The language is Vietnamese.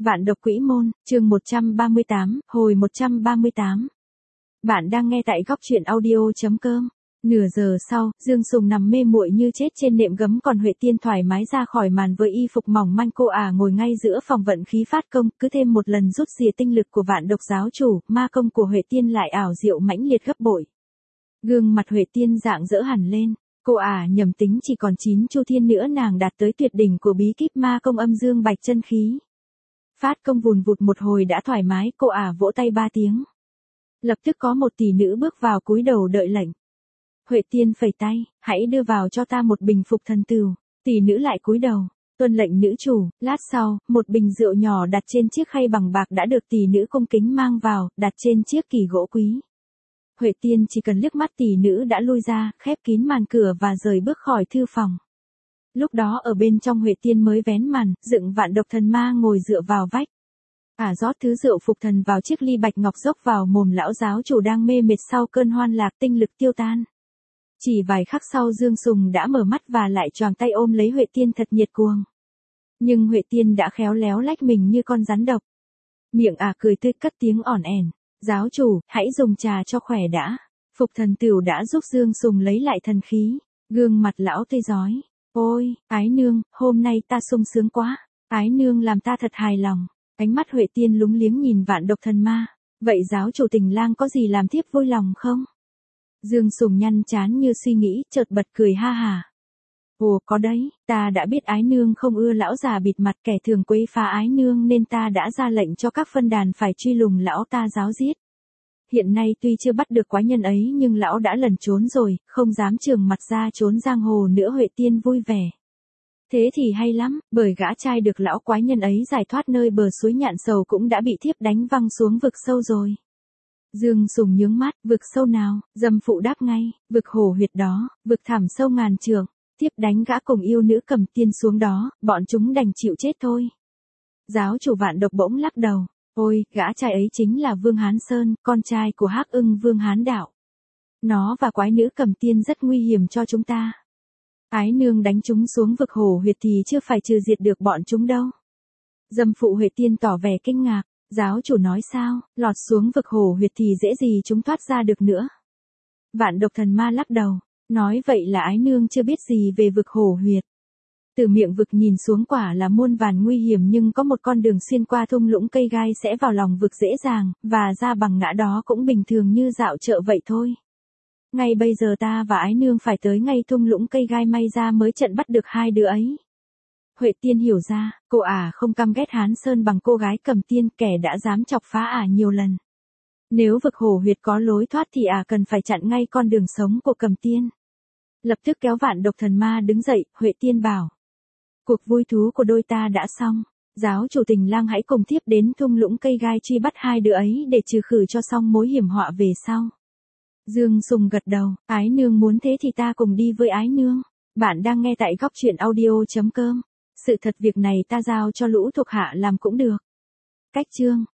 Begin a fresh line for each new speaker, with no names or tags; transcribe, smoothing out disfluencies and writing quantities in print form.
Vạn độc quỹ môn, chương 138, hồi 138. Bạn đang nghe tại góc truyện audio.com. Nửa giờ sau, Dương Sùng nằm mê muội như chết trên nệm gấm, còn Huệ Tiên thoải mái ra khỏi màn với y phục mỏng manh. Cô ngồi ngay giữa phòng vận khí phát công, cứ thêm một lần rút rìa tinh lực của Vạn độc giáo chủ, ma công của Huệ Tiên lại ảo diệu mãnh liệt gấp bội. Gương mặt Huệ Tiên rạng rỡ hẳn lên. Cô nhầm tính chỉ còn 9 chu thiên nữa nàng đạt tới tuyệt đỉnh của bí kíp ma công âm dương bạch chân khí. Phát công vùn vụt một hồi đã thoải mái, cô vỗ tay 3 tiếng. Lập tức có một tỷ nữ bước vào cúi đầu đợi lệnh. Huệ Tiên phẩy tay, hãy đưa vào cho ta một bình phục thần tửu. Tỷ nữ lại cúi đầu, tuân lệnh nữ chủ. Lát sau, một bình rượu nhỏ đặt trên chiếc khay bằng bạc đã được tỷ nữ cung kính mang vào, đặt trên chiếc kỷ gỗ quý. Huệ Tiên chỉ cần liếc mắt tỷ nữ đã lui ra, khép kín màn cửa và rời bước khỏi thư phòng. Lúc đó ở bên trong Huệ Tiên mới vén màn, dựng Vạn độc thần ma ngồi dựa vào vách. Rót thứ rượu phục thần vào chiếc ly bạch ngọc dốc vào mồm lão giáo chủ đang mê mệt sau cơn hoan lạc, tinh lực tiêu tan. Chỉ vài khắc sau Dương Sùng đã mở mắt và lại choàng tay ôm lấy Huệ Tiên thật nhiệt cuồng. Nhưng Huệ Tiên đã khéo léo lách mình như con rắn độc. Miệng cười tươi cất tiếng ỏn ẻn. Giáo chủ, hãy dùng trà cho khỏe đã. Phục thần tửu đã giúp Dương Sùng lấy lại thần khí. Gương mặt lão tươi rói. Ôi, ái nương, hôm nay ta sung sướng quá. Ái nương làm ta thật hài lòng. Ánh mắt Huệ Tiên lúng liếng nhìn Vạn độc thần ma. Vậy giáo chủ tình lang có gì làm thiếp vui lòng không? Dương Sùng nhăn trán như suy nghĩ, chợt bật cười ha hà. Ồ, có đấy, ta đã biết ái nương không ưa lão già bịt mặt kẻ thường quấy phá ái nương nên ta đã ra lệnh cho các phân đàn phải truy lùng lão ta giáo giết. Hiện nay tuy chưa bắt được quái nhân ấy nhưng lão đã lẩn trốn rồi, không dám trường mặt ra trốn giang hồ nữa. Huệ Tiên vui vẻ. Thế thì hay lắm, bởi gã trai được lão quái nhân ấy giải thoát nơi bờ suối Nhạn Sầu cũng đã bị thiếp đánh văng xuống vực sâu rồi. Dương Sùng nhướng mắt, vực sâu nào? Dâm phụ đáp ngay, vực hổ huyệt đó, vực thẳm sâu ngàn trượng. Tiếp đánh gã cùng yêu nữ Cầm Tiên xuống đó, bọn chúng đành chịu chết thôi. Giáo chủ Vạn độc bỗng lắc đầu. Ôi, gã trai ấy chính là Vương Hán Sơn, con trai của Hắc Ưng Vương Hán Đạo. Nó và quái nữ Cầm Tiên rất nguy hiểm cho chúng ta. Ái nương đánh chúng xuống vực hổ huyệt thì chưa phải trừ diệt được bọn chúng đâu. Dâm phụ Huệ Tiên tỏ vẻ kinh ngạc. Giáo chủ nói sao, lọt xuống vực hổ huyệt thì dễ gì chúng thoát ra được nữa. Vạn độc thần ma lắc đầu. Nói vậy là ái nương chưa biết gì về vực hổ huyệt. Từ miệng vực nhìn xuống quả là muôn vàn nguy hiểm, nhưng có một con đường xuyên qua thung lũng cây gai sẽ vào lòng vực dễ dàng, và ra bằng ngã đó cũng bình thường như dạo chợ vậy thôi. Ngay bây giờ ta và ái nương phải tới ngay thung lũng cây gai, may ra mới trận bắt được hai đứa ấy. Huệ Tiên hiểu ra, cô không căm ghét Hán Sơn bằng cô gái Cầm Tiên, kẻ đã dám chọc phá nhiều lần. Nếu vực hổ huyệt có lối thoát thì cần phải chặn ngay con đường sống của Cầm Tiên. Lập tức kéo Vạn độc thần ma đứng dậy, Huệ Tiên bảo. Cuộc vui thú của đôi ta đã xong. Giáo chủ tình lang hãy cùng tiếp đến thung lũng cây gai truy bắt hai đứa ấy để trừ khử cho xong mối hiểm họa về sau. Dương Sùng gật đầu, ái nương muốn thế thì ta cùng đi với ái nương. Bạn đang nghe tại góc truyện audio.com. Sự thật việc này ta giao cho lũ thuộc hạ làm cũng được. Cách chương